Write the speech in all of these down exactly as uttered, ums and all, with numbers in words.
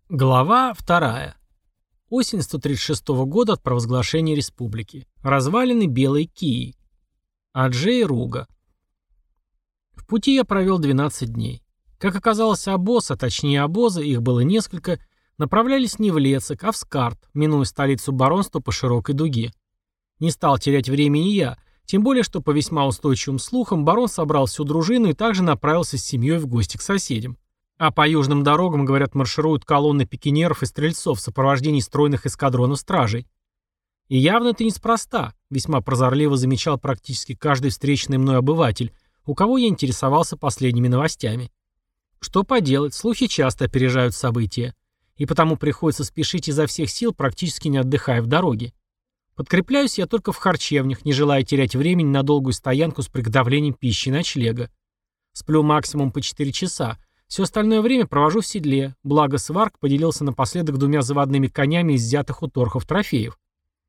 Глава вторая. Осень сто тридцать шестого года от провозглашения республики. Развалины Белой Кии. Аджей Руга. В пути я провел двенадцать дней. Как оказалось, обоз, а точнее обозы, их было несколько, направлялись не в Лецк, а в Скарт, минуя столицу баронства по широкой дуге. Не стал терять времени я, тем более, что по весьма устойчивым слухам барон собрал всю дружину и также направился с семьей в гости к соседям. А по южным дорогам, говорят, маршируют колонны пикинеров и стрельцов в сопровождении стройных эскадронов стражей. И явно это неспроста, весьма прозорливо замечал практически каждый встречный мной обыватель, у кого я интересовался последними новостями. Что поделать, слухи часто опережают события, и потому приходится спешить изо всех сил, практически не отдыхая в дороге. Подкрепляюсь я только в харчевнях, не желая терять времени на долгую стоянку с приготовлением пищи и ночлега. Сплю максимум по четыре часа. Все остальное время провожу в седле, благо Сварк поделился напоследок двумя заводными конями из взятых у торхов трофеев.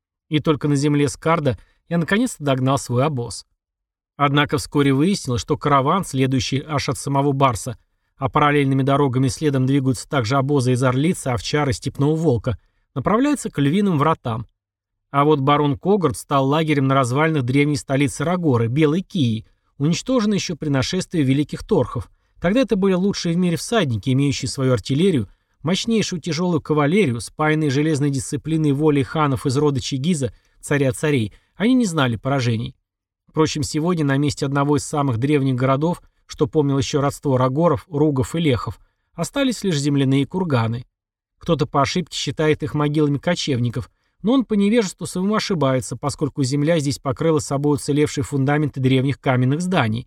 И только на земле Скарда я наконец-то догнал свой обоз. Однако вскоре выяснилось, что караван, следующий аж от самого Барса, а параллельными дорогами следом двигаются также обозы из Орлицы, Овчара и Степного Волка, направляется к Львиным вратам. А вот барон Когарт стал лагерем на развалинах древней столицы Рагоры, Белой Кии, уничтоженной еще при нашествии великих торхов. Тогда это были лучшие в мире всадники, имеющие свою артиллерию, мощнейшую тяжелую кавалерию, спаянные железной дисциплиной и волей ханов из рода Чигиза, царя царей, они не знали поражений. Впрочем, сегодня на месте одного из самых древних городов, что помнил еще родство Рагоров, Ругов и Лехов, остались лишь земляные курганы. Кто-то по ошибке считает их могилами кочевников, но он по невежеству своему ошибается, поскольку земля здесь покрыла собой уцелевшие фундаменты древних каменных зданий.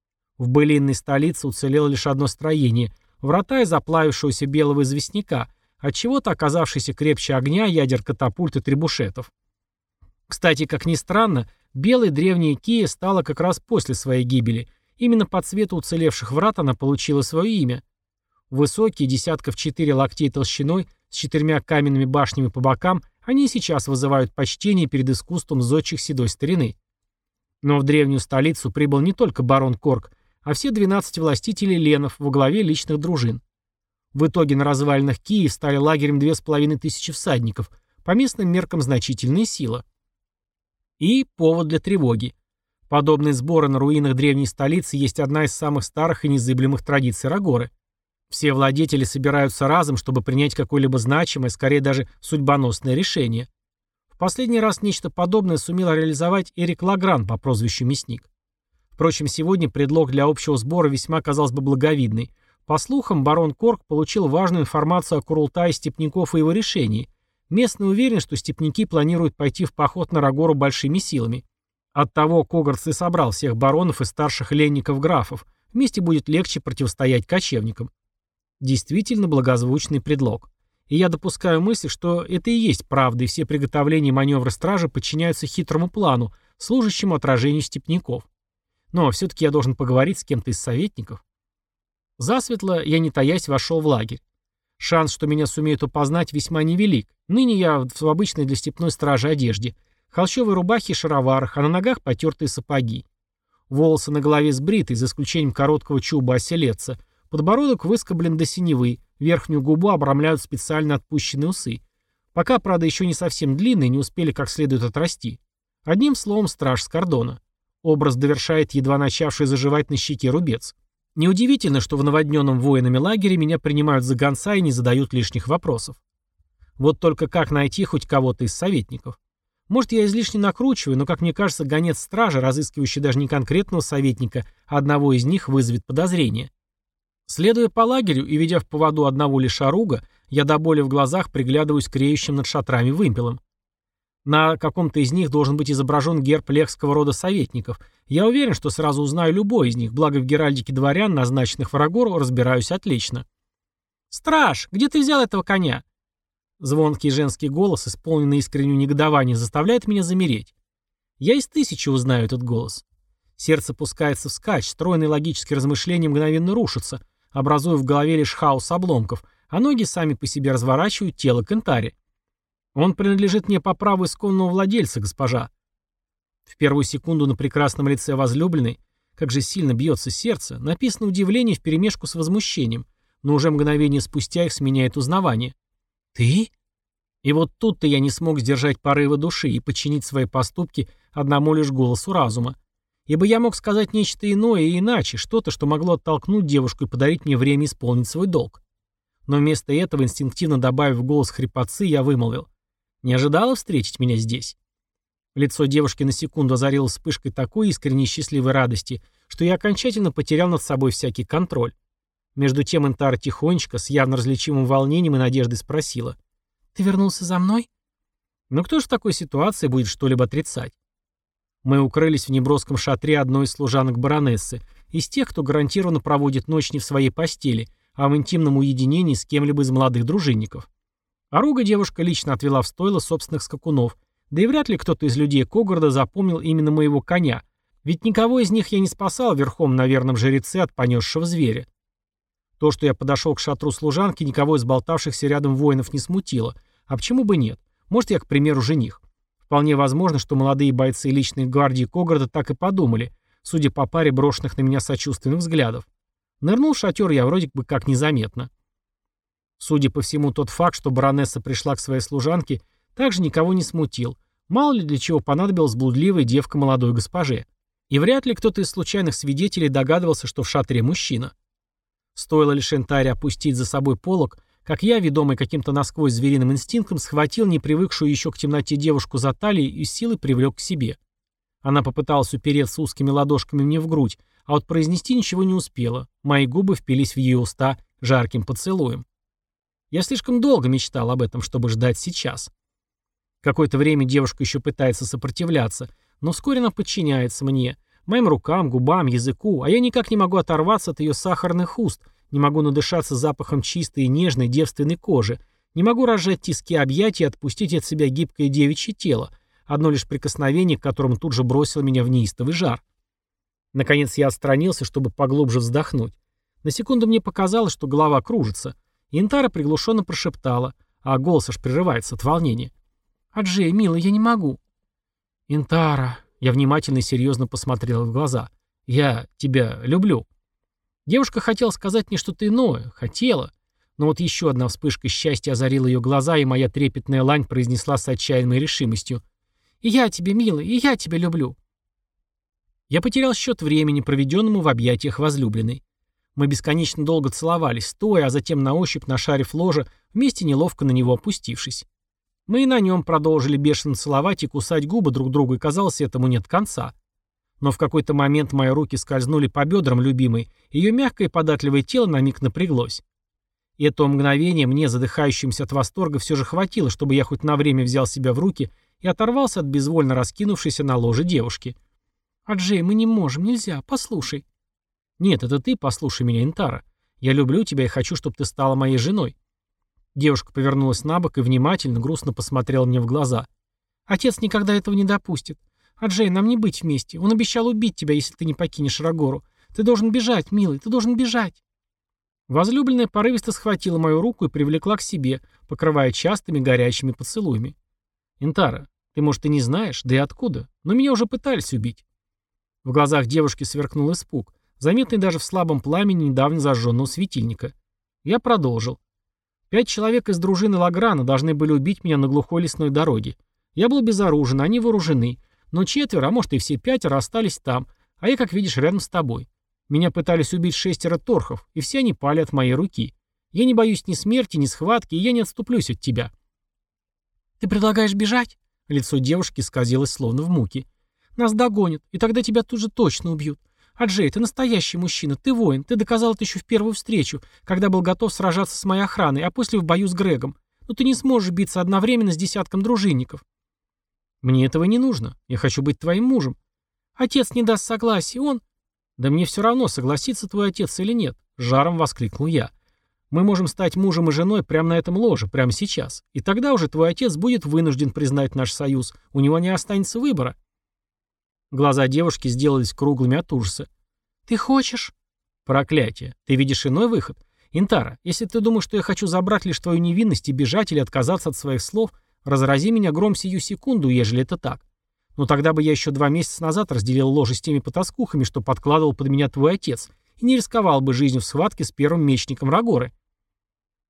В былинной столице уцелело лишь одно строение – врата из оплавившегося белого известняка, отчего-то оказавшийся крепче огня, ядер катапульт и требушетов. Кстати, как ни странно, белой древняя Кия стала как раз после своей гибели. Именно по цвету уцелевших врат она получила свое имя. Высокие, десятков четыре локтей толщиной, с четырьмя каменными башнями по бокам, они и сейчас вызывают почтение перед искусством зодчих седой старины. Но в древнюю столицу прибыл не только барон Корк, а все двенадцать властителей ленов во главе личных дружин. В итоге на развалинах Киев стали лагерем две с половиной тысячи всадников, по местным меркам значительная сила. И повод для тревоги. Подобные сборы на руинах древней столицы есть одна из самых старых и незыблемых традиций Рагоры. Все владетели собираются разом, чтобы принять какое-либо значимое, скорее даже судьбоносное решение. В последний раз нечто подобное сумел реализовать Эрик Лагран по прозвищу Мясник. Впрочем, сегодня предлог для общего сбора весьма, казалось бы, благовидный. По слухам, барон Корк получил важную информацию о Курултае степняков и его решении. Местные уверены, что степняки планируют пойти в поход на Рагору большими силами. Оттого Когарт и собрал всех баронов и старших ленников-графов. Вместе будет легче противостоять кочевникам. Действительно благозвучный предлог. И я допускаю мысль, что это и есть правда, и все приготовления и маневры стражи подчиняются хитрому плану, служащему отражению степняков. Но все-таки я должен поговорить с кем-то из советников. Засветло я, не таясь, вошел в лагерь. Шанс, что меня сумеют опознать, весьма невелик. Ныне я в обычной для степной стражи одежде. Холщовой рубахе и шароварах, а на ногах потертые сапоги. Волосы на голове сбриты, за исключением короткого чуба оселедца. Подбородок выскоблен до синевы, верхнюю губу обрамляют специально отпущенные усы. Пока, правда, еще не совсем длинные, не успели как следует отрасти. Одним словом, страж с кордона. Образ довершает едва начавший заживать на щеке рубец. Неудивительно, что в наводненном воинами лагере меня принимают за гонца и не задают лишних вопросов. Вот только как найти хоть кого-то из советников? Может, я излишне накручиваю, но, как мне кажется, гонец стражи, разыскивающий даже не конкретного советника, а одного из них, вызовет подозрение. Следуя по лагерю и ведя в поводу одного лишь оруга, я до боли в глазах приглядываюсь к реющим над шатрами вымпелам. На каком-то из них должен быть изображен герб лехского рода советников. Я уверен, что сразу узнаю любой из них, благо в геральдике дворян, назначенных в Рагору, разбираюсь отлично. «Страж, где ты взял этого коня?» Звонкий женский голос, исполненный искреннего негодования, заставляет меня замереть. Я из тысячи узнаю этот голос. Сердце пускается вскачь, стройные логические размышления мгновенно рушатся, образуя в голове лишь хаос обломков, а ноги сами по себе разворачивают тело Кентари. «Он принадлежит мне по праву исконного владельца, госпожа». В первую секунду на прекрасном лице возлюбленной, как же сильно бьется сердце, написано удивление вперемешку с возмущением, но уже мгновение спустя их сменяет узнавание. «Ты?» И вот тут-то я не смог сдержать порывы души и подчинить свои поступки одному лишь голосу разума. Ибо я мог сказать нечто иное и иначе, что-то, что могло оттолкнуть девушку и подарить мне время исполнить свой долг. Но вместо этого, инстинктивно добавив в голос хрипотцы, я вымолвил: «Не ожидала встретить меня здесь?» Лицо девушки на секунду озарилось вспышкой такой искренней счастливой радости, что я окончательно потерял над собой всякий контроль. Между тем Интара тихонечко, с явно различимым волнением и надеждой спросила: «Ты вернулся за мной?» Но кто же в такой ситуации будет что-либо отрицать? Мы укрылись в неброском шатре одной из служанок баронессы, из тех, кто гарантированно проводит ночь не в своей постели, а в интимном уединении с кем-либо из молодых дружинников. Оруга девушка лично отвела в стойло собственных скакунов, да и вряд ли кто-то из людей Когорда запомнил именно моего коня, ведь никого из них я не спасал верхом на верном жреце от понесшего зверя. То, что я подошел к шатру служанки, никого из болтавшихся рядом воинов не смутило, а почему бы нет? Может, я, к примеру, жених. Вполне возможно, что молодые бойцы личной гвардии Когорда так и подумали, судя по паре брошенных на меня сочувственных взглядов. Нырнул в шатер я вроде бы как незаметно. Судя по всему, тот факт, что баронесса пришла к своей служанке, также никого не смутил. Мало ли для чего понадобилась блудливая девка молодой госпоже. И вряд ли кто-то из случайных свидетелей догадывался, что в шатре мужчина. Стоило лишь Интаре опустить за собой полог, как я, ведомый каким-то насквозь звериным инстинктом, схватил непривыкшую еще к темноте девушку за талию и с силой привлек к себе. Она попыталась упереться узкими ладошками мне в грудь, а вот произнести ничего не успела. Мои губы впились в ее уста жарким поцелуем. Я слишком долго мечтал об этом, чтобы ждать сейчас. Какое-то время девушка еще пытается сопротивляться, но вскоре она подчиняется мне, моим рукам, губам, языку, а я никак не могу оторваться от ее сахарных уст, не могу надышаться запахом чистой и нежной девственной кожи, не могу разжать тиски объятий и отпустить от себя гибкое девичье тело, одно лишь прикосновение, к которому тут же бросило меня в неистовый жар. Наконец я отстранился, чтобы поглубже вздохнуть. На секунду мне показалось, что голова кружится. Интара приглушенно прошептала, а голос аж прерывается от волнения: «Аджей, милый, я не могу». «Интара», — я внимательно и серьезно посмотрел в глаза, — «я тебя люблю». Девушка хотела сказать мне что-то иное, хотела. Но вот еще одна вспышка счастья озарила ее глаза, и моя трепетная лань произнесла с отчаянной решимостью: «И я тебя, милый, и я тебя люблю». Я потерял счет времени, проведенному в объятиях возлюбленной. Мы бесконечно долго целовались, стоя, а затем на ощупь нашарив ложе, вместе неловко на него опустившись. Мы и на нем продолжили бешено целовать и кусать губы друг другу, и казалось, этому нет конца. Но в какой-то момент мои руки скользнули по бедрам любимой, ее мягкое и податливое тело на миг напряглось. И этого мгновения мне, задыхающимся от восторга, все же хватило, чтобы я хоть на время взял себя в руки и оторвался от безвольно раскинувшейся на ложе девушки. «Аджей, мы не можем, нельзя, послушай». «Нет, это ты послушай меня, Интара. Я люблю тебя и хочу, чтобы ты стала моей женой». Девушка повернулась на бок и внимательно, грустно посмотрела мне в глаза. «Отец никогда этого не допустит. Аджей, нам не быть вместе. Он обещал убить тебя, если ты не покинешь Рагору. Ты должен бежать, милый, ты должен бежать». Возлюбленная порывисто схватила мою руку и привлекла к себе, покрывая частыми горячими поцелуями. «Интара, ты, может, и не знаешь, да и откуда, но меня уже пытались убить». В глазах девушки сверкнул испуг, заметный даже в слабом пламени недавно зажженного светильника. Я продолжил. Пять человек из дружины Лаграна должны были убить меня на глухой лесной дороге. Я был безоружен, они вооружены, но четверо, а может и все пятеро остались там, а я, как видишь, рядом с тобой. Меня пытались убить шестеро торхов, и все они пали от моей руки. Я не боюсь ни смерти, ни схватки, и я не отступлюсь от тебя». «Ты предлагаешь бежать?» Лицо девушки исказилось словно в муке. «Нас догонят, и тогда тебя тут же точно убьют. Аджей, ты настоящий мужчина, ты воин, ты доказал это еще в первую встречу, когда был готов сражаться с моей охраной, а после в бою с Грегом. Но ты не сможешь биться одновременно с десятком дружинников». «Мне этого не нужно. Я хочу быть твоим мужем». «Отец не даст согласия, он...» «Да мне все равно, согласится твой отец или нет», — жаром воскликнул я. «Мы можем стать мужем и женой прямо на этом ложе, прямо сейчас. И тогда уже твой отец будет вынужден признать наш союз. У него не останется выбора». Глаза девушки сделались круглыми от ужаса. «Ты хочешь?» «Проклятие. Ты видишь иной выход? Интара, если ты думаешь, что я хочу забрать лишь твою невинность и бежать или отказаться от своих слов, разрази меня гром сию секунду, ежели это так. Но тогда бы я еще два месяца назад разделил ложе с теми потаскухами, что подкладывал под меня твой отец, и не рисковал бы жизнью в схватке с первым мечником Рагоры».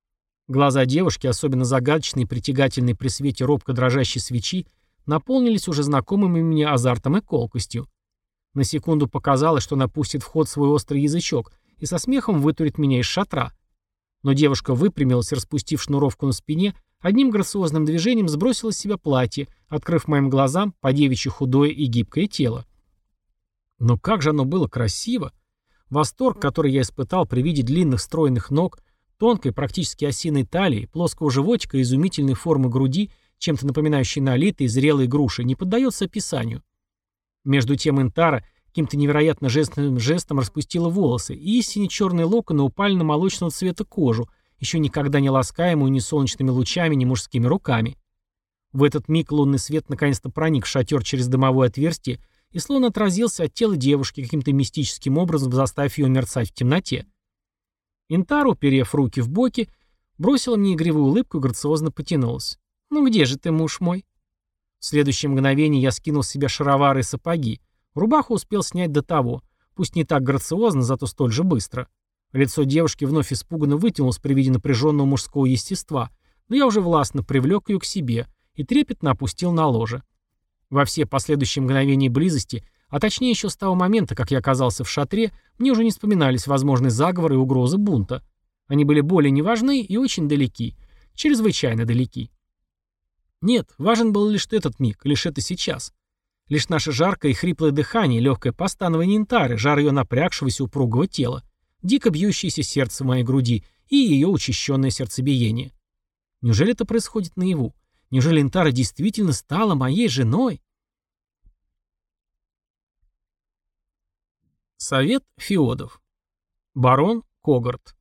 Глаза девушки, особенно загадочные и притягательные при свете робко дрожащей свечи, наполнились уже знакомыми мне азартом и колкостью. На секунду показалось, что она пустит в ход свой острый язычок и со смехом вытурит меня из шатра. Но девушка выпрямилась, распустив шнуровку на спине, одним грациозным движением сбросила с себя платье, открыв моим глазам по-девичьи худое и гибкое тело. Но как же оно было красиво! Восторг, который я испытал при виде длинных стройных ног, тонкой, практически осиной талии, плоского животика и изумительной формы груди, чем-то напоминающей налитые зрелые груши, не поддается описанию. Между тем Интара каким-то невероятно жестным жестом распустила волосы, и истинно черные локоны упали на молочного цвета кожу, еще никогда не ласкаемую ни солнечными лучами, ни мужскими руками. В этот миг лунный свет наконец-то проник в шатер через дымовое отверстие и словно отразился от тела девушки, каким-то мистическим образом заставив ее мерцать в темноте. Интара, уперев руки в боки, бросила мне игривую улыбку и грациозно потянулась. «Ну где же ты, муж мой?» В следующее мгновение я скинул с себя шаровары и сапоги. Рубаху успел снять до того, пусть не так грациозно, зато столь же быстро. Лицо девушки вновь испуганно вытянулось при виде напряженного мужского естества, но я уже властно привлек ее к себе и трепетно опустил на ложе. Во все последующие мгновения близости, а точнее еще с того момента, как я оказался в шатре, мне уже не вспоминались возможные заговоры и угрозы бунта. Они были более неважны и очень далеки, чрезвычайно далеки. Нет, важен был лишь этот миг, лишь это сейчас. Лишь наше жаркое и хриплое дыхание, легкое постанование Интары, жар ее напрягшегося упругого тела, дико бьющееся сердце в моей груди и ее учащенное сердцебиение. Неужели это происходит наяву? Неужели Интара действительно стала моей женой? Совет Феодов. Барон Когарт.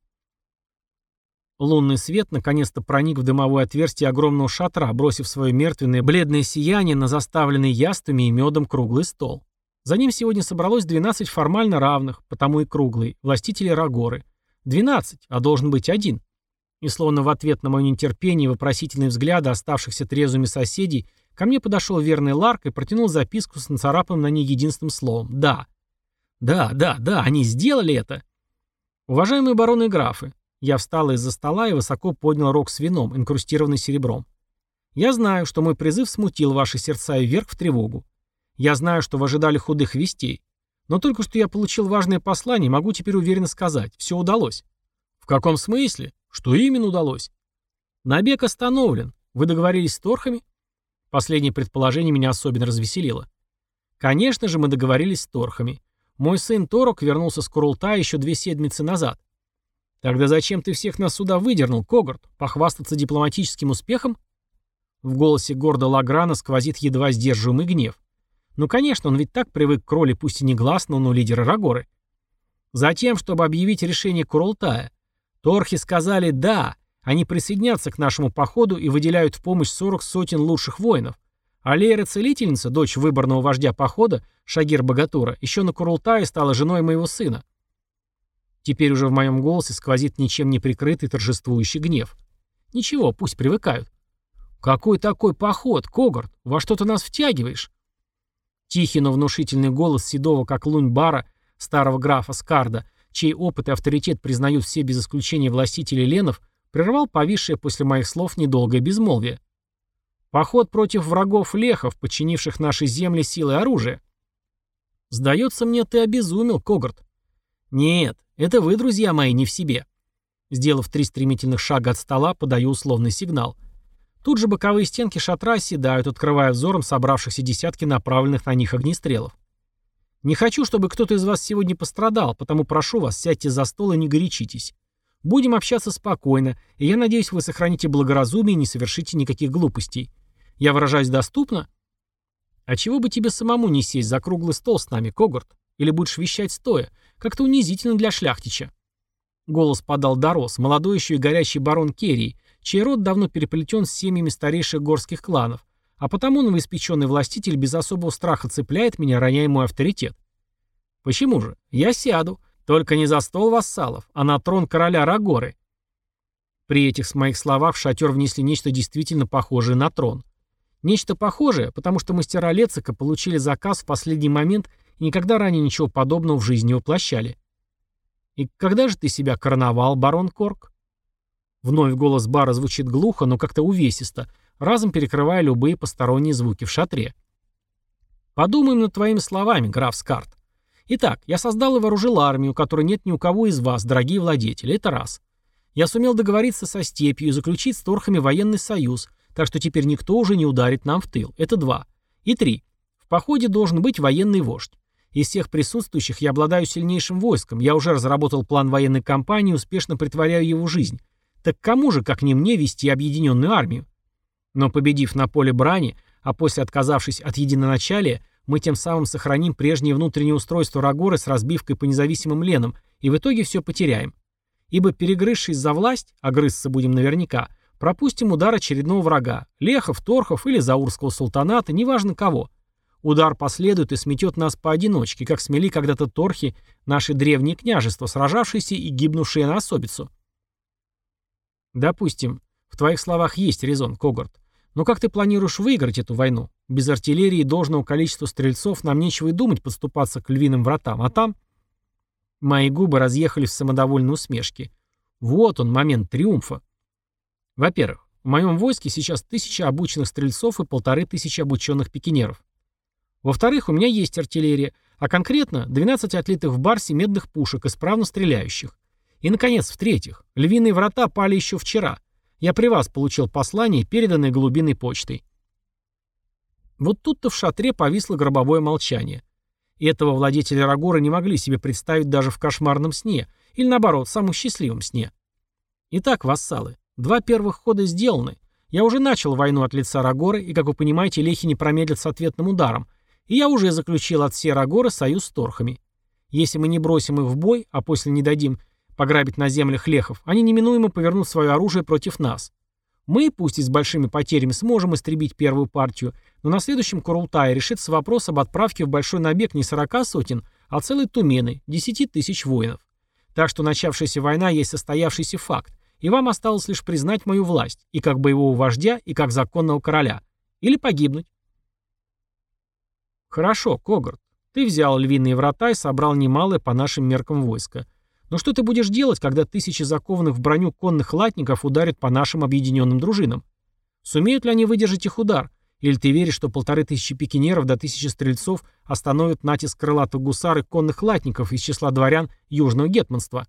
Лунный свет наконец-то проник в дымовое отверстие огромного шатра, бросив свое мертвенное бледное сияние на заставленный яствами и медом круглый стол. За ним сегодня собралось двенадцать формально равных, потому и круглый, властителей Рагоры. двенадцать, а должен быть один. И словно в ответ на мое нетерпение и вопросительные взгляды оставшихся трезвыми соседей, ко мне подошел верный Ларк и протянул записку с нацарапанным на ней единственным словом «Да». Да, да, да, они сделали это. Уважаемые бароны и графы, я встал из-за стола и высоко поднял рог с вином, инкрустированный серебром. Я знаю, что мой призыв смутил ваши сердца и вверг в тревогу. Я знаю, что вы ожидали худых вестей. Но только что я получил важное послание, могу теперь уверенно сказать, все удалось. В каком смысле? Что именно удалось? Набег остановлен. Вы договорились с торхами? Последнее предположение меня особенно развеселило. Конечно же, мы договорились с торхами. Мой сын Торок вернулся с Курултая еще две седмицы назад. Тогда зачем ты всех нас сюда выдернул, Когарт? Похвастаться дипломатическим успехом? В голосе гордо Лаграна сквозит едва сдерживаемый гнев. Ну, конечно, он ведь так привык к роли пусть и негласного, но лидера Рагоры. Затем, чтобы объявить решение Курултая. Торхи сказали «да», они присоединятся к нашему походу и выделяют в помощь сорок сотен лучших воинов. А Лейра-целительница, дочь выборного вождя похода, Шагир-Богатура, еще на Курултае стала женой моего сына. Теперь уже в моем голосе сквозит ничем не прикрытый торжествующий гнев. Ничего, пусть привыкают. Какой такой поход, Когарт? Во что ты нас втягиваешь? Тихий, но внушительный голос седого, как лунь Бара, старого графа Скарда, чей опыт и авторитет признают все без исключения властители Ленов, прервал повисшее после моих слов недолгое безмолвие. Поход против врагов лехов, подчинивших наши земли силой оружия. Сдается мне, ты обезумел, Когарт. Нет, это вы, друзья мои, не в себе. Сделав три стремительных шага от стола, подаю условный сигнал. Тут же боковые стенки шатра оседают, открывая взором собравшихся десятки направленных на них огнестрелов. Не хочу, чтобы кто-то из вас сегодня пострадал, потому прошу вас, сядьте за стол и не горячитесь. Будем общаться спокойно, и я надеюсь, вы сохраните благоразумие и не совершите никаких глупостей. Я выражаюсь доступно? А чего бы тебе самому не сесть за круглый стол с нами, Когарт? Или будешь вещать стоя? Как-то унизительно для шляхтича. Голос подал Дарос, молодой еще и горячий барон Керрии, чей род давно переплетен с семьями старейших горских кланов, а потому новоиспеченный властитель без особого страха цепляет меня, роняя мой авторитет. Почему же? Я сяду, только не за стол вассалов, а на трон короля Рагоры. При этих с моих словах в шатер внесли нечто действительно похожее на трон. Нечто похожее, потому что мастера Лецика получили заказ в последний момент и никогда ранее ничего подобного в жизни не воплощали. И когда же ты себя короновал, барон Корк? Вновь голос Бара звучит глухо, но как-то увесисто, разом перекрывая любые посторонние звуки в шатре. Подумаем над твоими словами, граф Скарт. Итак, я создал и вооружил армию, которой нет ни у кого из вас, дорогие владетели, это раз. Я сумел договориться со степью и заключить с торхами военный союз, так что теперь никто уже не ударит нам в тыл, это два. И три. В походе должен быть военный вождь. Из всех присутствующих я обладаю сильнейшим войском, я уже разработал план военной кампании и успешно претворяю его в жизнь. Так кому же, как не мне, вести объединенную армию? Но победив на поле брани, а после отказавшись от единоначалия, мы тем самым сохраним прежнее внутреннее устройство Рагоры с разбивкой по независимым ленам, и в итоге все потеряем. Ибо, перегрызшись за власть, а грызться будем наверняка, пропустим удар очередного врага, лехов, торхов или заурского султаната, неважно кого. Удар последует и сметет нас поодиночке, как смели когда-то торхи, наши древние княжества, сражавшиеся и гибнувшие на особицу. Допустим, в твоих словах есть резон, Когорт. Но как ты планируешь выиграть эту войну? Без артиллерии и должного количества стрельцов нам нечего и думать подступаться к львиным вратам, а там... Мои губы разъехались в самодовольной усмешке. Вот он, момент триумфа. Во-первых, в моем войске сейчас тысяча обученных стрельцов и полторы тысячи обученных пикинеров. Во-вторых, у меня есть артиллерия, а конкретно двенадцать отлитых в барсе медных пушек, исправно стреляющих. И, наконец, в-третьих, львиные врата пали еще вчера. Я при вас получил послание, переданное голубиной почтой. Вот тут-то в шатре повисло гробовое молчание. И этого владетели Рагоры не могли себе представить даже в кошмарном сне, или наоборот, в самом счастливом сне. Итак, вассалы, два первых хода сделаны. Я уже начал войну от лица Рагоры, и, как вы понимаете, лехи не промедлят с ответным ударом. И я уже заключил от всей Рагоры союз с торхами. Если мы не бросим их в бой, а после не дадим пограбить на землях лехов, они неминуемо повернут свое оружие против нас. Мы, пусть и с большими потерями, сможем истребить первую партию, но на следующем Курултае решится вопрос об отправке в большой набег не сорока сотен, а целой тумены, десяти тысяч воинов. Так что начавшаяся война есть состоявшийся факт, и вам осталось лишь признать мою власть, и как боевого вождя, и как законного короля. Или погибнуть. Хорошо, Когорт, ты взял львиные врата и собрал немалое по нашим меркам войско. Но что ты будешь делать, когда тысячи закованных в броню конных латников ударят по нашим объединенным дружинам? Сумеют ли они выдержать их удар? Или ты веришь, что полторы тысячи пикинеров до тысячи стрельцов остановят натиск крылатых гусар и конных латников из числа дворян южного гетманства?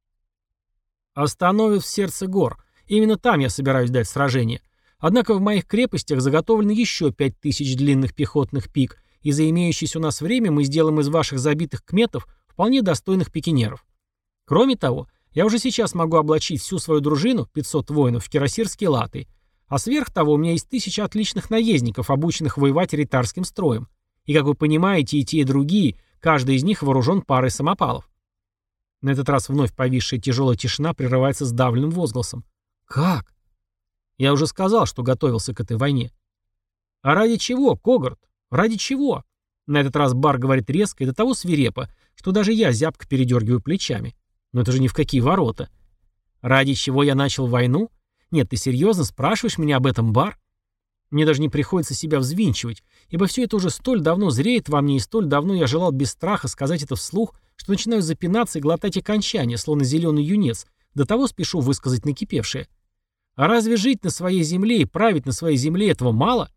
Остановят в сердце гор. Именно там я собираюсь дать сражение. Однако в моих крепостях заготовлено еще пять тысяч длинных пехотных пик, и за имеющееся у нас время мы сделаем из ваших забитых кметов вполне достойных пикинеров. Кроме того, я уже сейчас могу облачить всю свою дружину, пятьсот воинов, в кирасирские латы, а сверх того у меня есть тысяча отличных наездников, обученных воевать ритарским строем. И, как вы понимаете, и те, и другие, каждый из них вооружен парой самопалов. На этот раз вновь повисшая тяжелая тишина прерывается сдавленным возгласом. Как? Я уже сказал, что готовился к этой войне. А ради чего, Когорт? Ради чего? На этот раз Бар говорит резко и до того свирепо, что даже я зябко передергиваю плечами. Но это же ни в какие ворота. Ради чего я начал войну? Нет, ты серьезно спрашиваешь меня об этом, Бар? Мне даже не приходится себя взвинчивать, ибо все это уже столь давно зреет во мне, и столь давно я желал без страха сказать это вслух, что начинаю запинаться и глотать окончания, словно зеленый юнец, до того спешу высказать накипевшее. А разве жить на своей земле и править на своей земле этого мало?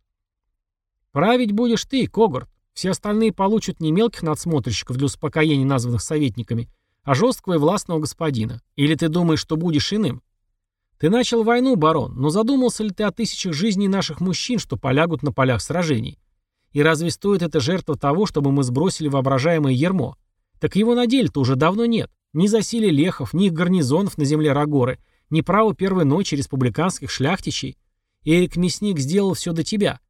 Править будешь ты, Когорт. Все остальные получат не мелких надсмотрщиков для успокоения названных советниками, а жесткого и властного господина. Или ты думаешь, что будешь иным? Ты начал войну, барон, но задумался ли ты о тысячах жизней наших мужчин, что полягут на полях сражений? И разве стоит эта жертва того, чтобы мы сбросили воображаемое ярмо? Так его на деле-то уже давно нет. Ни засилия лехов, ни их гарнизонов на земле Рагоры, ни права первой ночи республиканских шляхтичей. Эрик Мясник сделал все до тебя.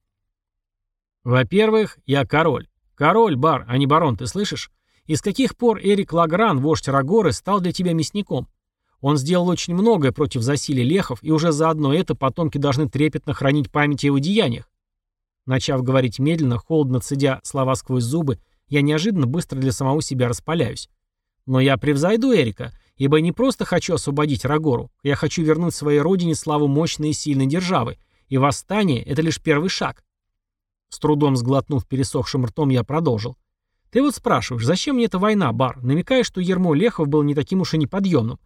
Во-первых, я король. Король, Бар, а не барон, ты слышишь? И с каких пор Эрик Лагран, вождь Рагоры, стал для тебя мясником? Он сделал очень многое против засилия лехов, и уже заодно это потомки должны трепетно хранить память о его деяниях. Начав говорить медленно, холодно цедя слова сквозь зубы, я неожиданно быстро для самого себя распаляюсь. Но я превзойду Эрика, ибо не просто хочу освободить Рагору, я хочу вернуть своей родине славу мощной и сильной державы, и восстание — это лишь первый шаг. С трудом сглотнув пересохшим ртом, я продолжил. Ты вот спрашиваешь, зачем мне эта война, Бар, намекая, что ярмо лехов было не таким уж и неподъемным.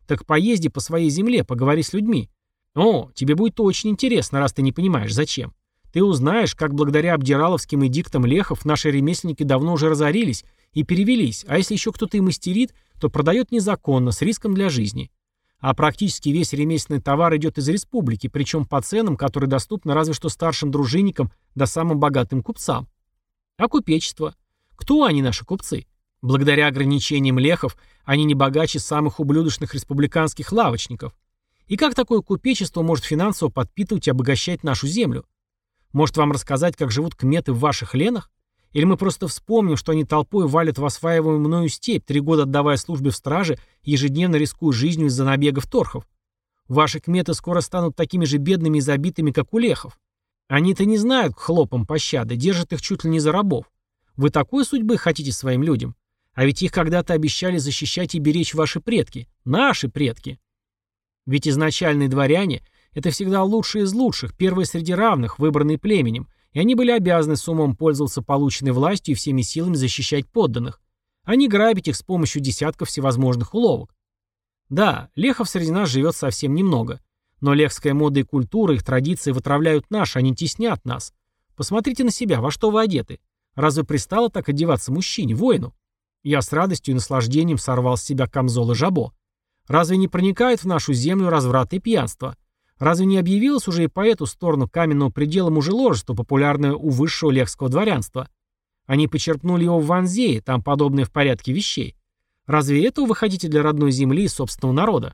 Так поезди по своей земле, поговори с людьми. О, тебе будет очень интересно, раз ты не понимаешь, зачем. Ты узнаешь, как благодаря обдираловским эдиктам лехов наши ремесленники давно уже разорились и перевелись, а если еще кто-то и мастерит, то продает незаконно, с риском для жизни. А практически весь ремесленный товар идет из республики, причем по ценам, которые доступны разве что старшим дружинникам да самым богатым купцам. А купечество? Кто они, наши купцы? Благодаря ограничениям лехов они не богаче самых ублюдочных республиканских лавочников. И как такое купечество может финансово подпитывать и обогащать нашу землю? Может вам рассказать, как живут кметы в ваших ленах? Или мы просто вспомним, что они толпой валят в осваиваемую мною степь, три года отдавая службе в страже, ежедневно рискуя жизнью из-за набегов торхов? Ваши кметы скоро станут такими же бедными и забитыми, как у лехов. Они-то не знают к хлопам пощады, держат их чуть ли не за рабов. Вы такой судьбы хотите своим людям? А ведь их когда-то обещали защищать и беречь ваши предки, наши предки. Ведь изначальные дворяне – это всегда лучшие из лучших, первые среди равных, выбранные племенем, и они были обязаны с умом пользоваться полученной властью и всеми силами защищать подданных, а не грабить их с помощью десятков всевозможных уловок. Да, лехов среди нас живет совсем немного, но лехская мода и культура, их традиции вытравляют наши, они теснят нас. Посмотрите на себя, во что вы одеты. Разве пристало так одеваться мужчине, воину? Я с радостью и наслаждением сорвал с себя камзол и жабо. Разве не проникает в нашу землю разврат и пьянство? Разве не объявилось уже и по эту сторону каменного предела мужеложества, популярное у высшего лехского дворянства? Они почерпнули его в Ванзее, там подобное в порядке вещей. Разве этого вы хотите для родной земли и собственного народа?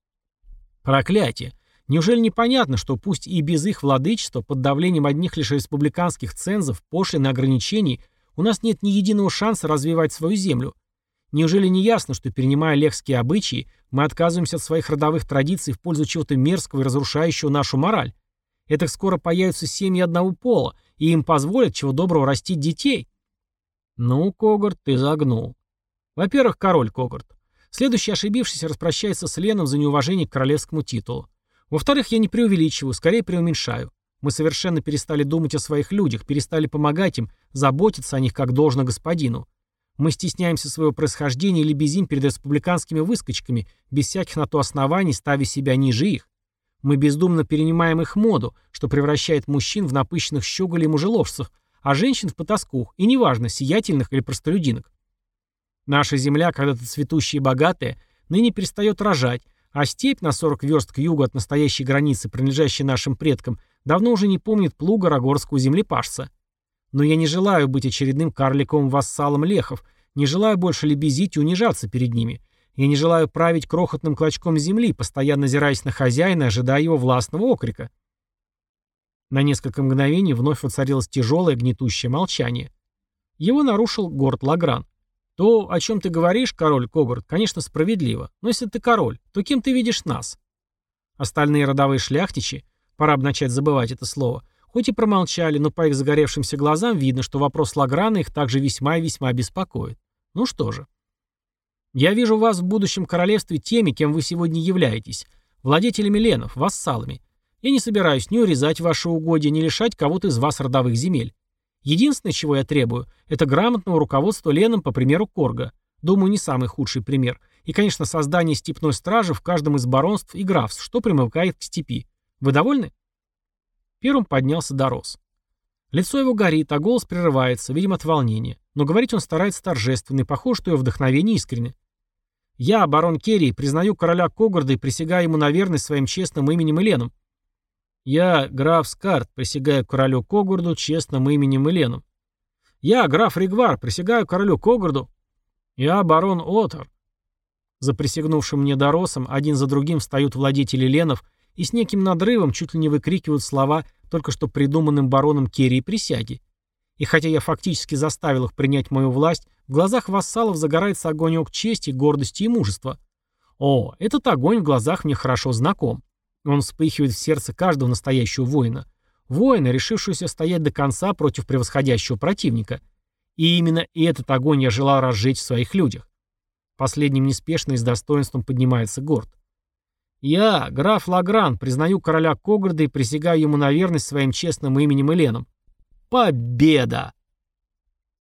Проклятие! Неужели непонятно, что пусть и без их владычества, под давлением одних лишь республиканских цензов, пошлин и ограничений, у нас нет ни единого шанса развивать свою землю? Неужели не ясно, что, перенимая лехские обычаи, мы отказываемся от своих родовых традиций в пользу чего-то мерзкого и разрушающего нашу мораль? Это скоро появятся семьи одного пола, и им позволят чего доброго растить детей? Ну, Когорт, ты загнул. Во-первых, король Когорт. Следующий ошибившийся распрощается с Леном за неуважение к королевскому титулу. Во-вторых, я не преувеличиваю, скорее преуменьшаю. Мы совершенно перестали думать о своих людях, перестали помогать им, заботиться о них как должно господину. Мы стесняемся своего происхождения и лебезим перед республиканскими выскочками, без всяких на то оснований, ставя себя ниже их. Мы бездумно перенимаем их моду, что превращает мужчин в напыщенных щеголей и мужеложцев, а женщин в потаскух, и неважно, сиятельных или простолюдинок. Наша земля, когда-то цветущая и богатая, ныне перестает рожать, а степь на сорок верст к югу от настоящей границы, принадлежащей нашим предкам, давно уже не помнит плуга рогорского землепашца. Но я не желаю быть очередным карликовым вассалом лехов, не желаю больше лебезить и унижаться перед ними. Я не желаю править крохотным клочком земли, постоянно озираясь на хозяина, ожидая его властного окрика. На несколько мгновений вновь воцарилось тяжелое гнетущее молчание. Его нарушил Горд Лагран. То, о чем ты говоришь, король Когорт, конечно, справедливо, но если ты король, то кем ты видишь нас? Остальные родовые шляхтичи, пора бы начать забывать это слово, хоть и промолчали, но по их загоревшимся глазам видно, что вопрос Лаграна их также весьма и весьма беспокоит. Ну что же. Я вижу вас в будущем королевстве теми, кем вы сегодня являетесь, владетелями ленов, вассалами. Я не собираюсь ни урезать ваши угодья, ни лишать кого-то из вас родовых земель. Единственное, чего я требую, это грамотного руководства леном по примеру Корга. Думаю, не самый худший пример. И, конечно, создание степной стражи в каждом из баронств и графств, что примыкает к степи. Вы довольны? Первым поднялся Дорос. Лицо его горит, а голос прерывается, видимо, от волнения. Но говорить он старается торжественно, и похоже, что его вдохновение искренне. Я, барон Керри, признаю короля Когорда и присягаю ему на верность своим честным именем и леном. Я, граф Скарт, присягаю королю Когорду честным именем и леном. Я, граф Ригвар, присягаю королю Когорду. Я, барон Отор. За присягнувшим мне Доросом один за другим встают владетели ленов и с неким надрывом чуть ли не выкрикивают слова только что придуманным бароном Керри присяги. И хотя я фактически заставил их принять мою власть, в глазах вассалов загорается огонек чести, гордости и мужества. О, этот огонь в глазах мне хорошо знаком. Он вспыхивает в сердце каждого настоящего воина. Воина, решившегося стоять до конца против превосходящего противника. И именно этот огонь я желал разжечь в своих людях. Последним неспешно и с достоинством поднимается Горд. Я, граф Лагран, признаю короля Когорда и присягаю ему на верность своим честным именем и леном. Победа!